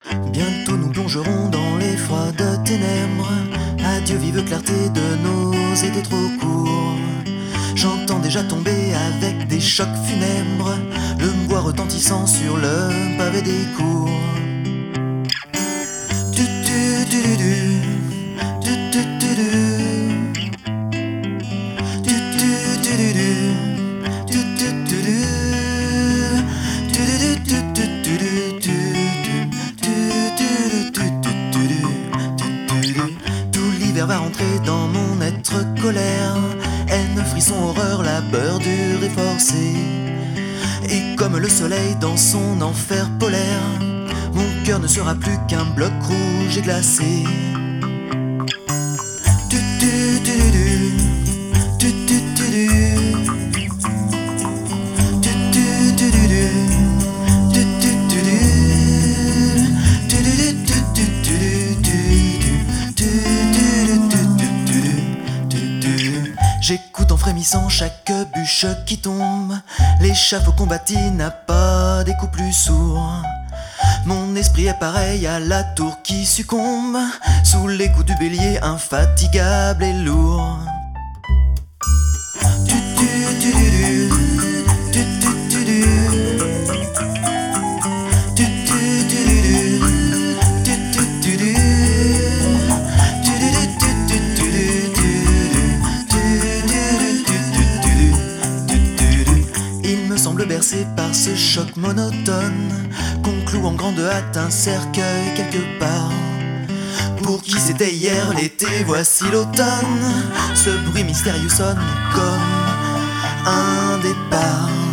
Bientôt nous plongerons dans les froides ténèbres. Adieu vive clarté de nos étés trop courts. J'entends déjà tomber avec des chocs funèbres le bois retentissant sur le pavé des cours. Tout l'hiver va rentrer dans mon être colère. Haine, frisson, horreur, labeur dur et forcé. Et comme le soleil dans son enfer polaire, mon cœur ne sera plus qu'un bloc rouge et glacé. J'écoute en frémissant chaque bûche qui tombe. L'échafaud combattu n'a pas des coups plus sourds. Mon esprit est pareil à la tour qui succombe sous les coups du bélier infatigable et lourd. Semble bercé par ce choc monotone qu'on cloue en grande hâte un cercueil quelque part. Pour qui c'était hier l'été, voici l'automne. Ce bruit mystérieux sonne comme un départ.